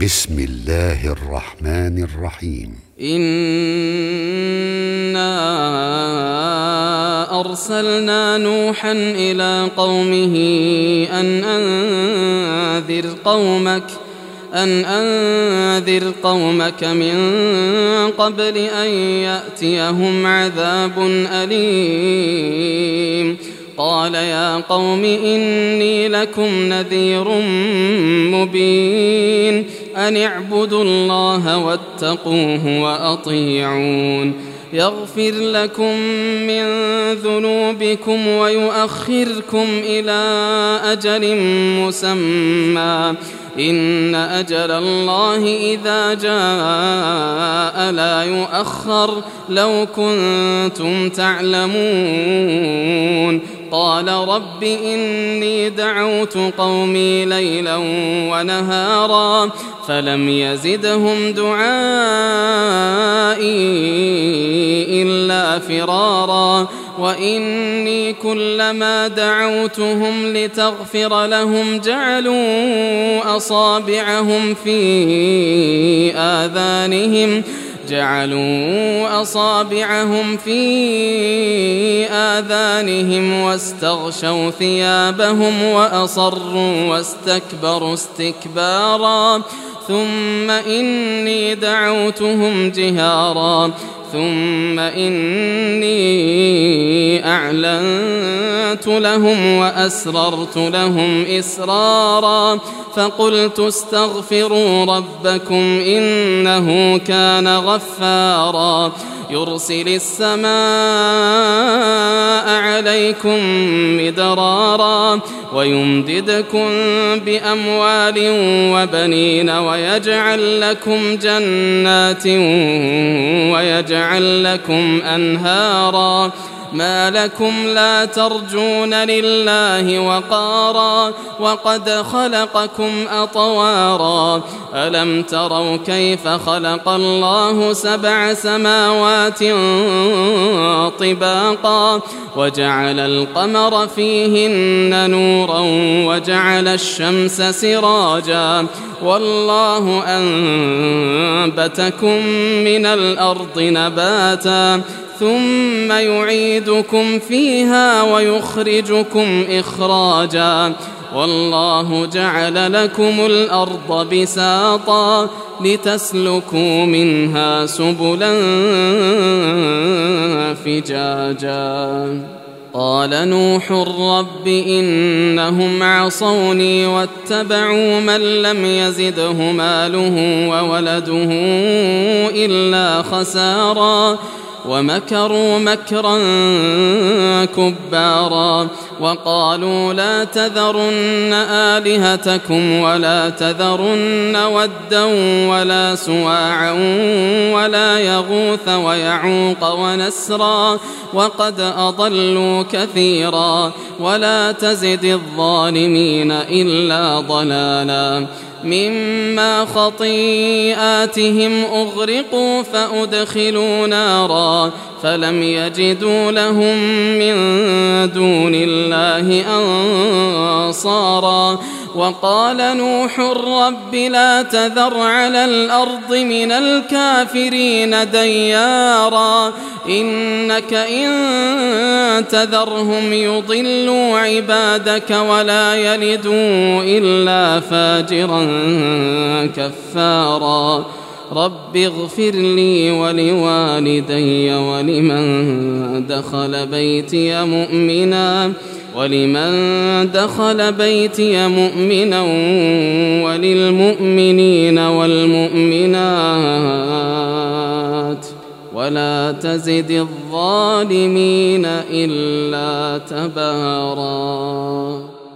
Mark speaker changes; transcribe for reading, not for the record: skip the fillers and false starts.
Speaker 1: بسم الله الرحمن الرحيم.
Speaker 2: إنا أرسلنا نوحا إلى قومه أن أنذر قومك من قبل أن يأتيهم عذاب أليم. قال يا قوم إني لكم نذير مبين أن اعبدوا الله واتقوه وأطيعون يغفر لكم من ذنوبكم ويؤخركم إلى أجل مسمى إن أجل الله إذا جاء لا يؤخر لو كنتم تعلمون. قال رب إني دعوت قومي ليلا ونهارا فلم يزدهم دعائي إلا فرارا وإني كلما دعوتهم لتغفر لهم جعلوا أصابعهم في آذانهم واستغشوا ثيابهم وأصروا واستكبروا استكبارا ثم إني دعوتهم جهارا ثم إني أعلنت لهم وأسررت لهم إسرارا فقلت استغفروا ربكم إنه كان غفارا يرسل السماء عليكم مدرارا ويمددكم بأموال وبنين ويجعل لكم جنات ويجعل لكم أنهارا ما لكم لا ترجون لله وقارا وقد خلقكم أطوارا ألم تروا كيف خلق الله 7 سماوات طباقا وجعل القمر فيهن نورا وجعل الشمس سراجا والله أنبتكم من الأرض نباتا ثم يعيدكم فيها ويخرجكم إخراجا والله جعل لكم الأرض بساطا لتسلكوا منها سبلا فجاجا. قال نوح رب إنهم عصوني واتبعوا من لم يزده ماله وولده إلا خسارا ومكروا مكرا كبارا وقالوا لا تذرن آلهتكم ولا تذرن ودا ولا سواعا ولا يغوث ويعوق ونسرا وقد أضلوا كثيرا ولا تزد الظالمين إلا ضلالا. مما خطيئاتهم أغرقوا فأدخلوا نارا فلم يجدوا لهم من دون الله أنصارا. وقال نوح رب لا تذر على الأرض من الكافرين ديارا إنك إن تذرهم يضلوا عبادك ولا يلدوا إلا فاجرا كفارا. رب اغفر لي ولوالدي ولمن دخل بيتي مؤمنا وللمؤمنين والمؤمنات ولا تزد الظالمين إلا تبارا.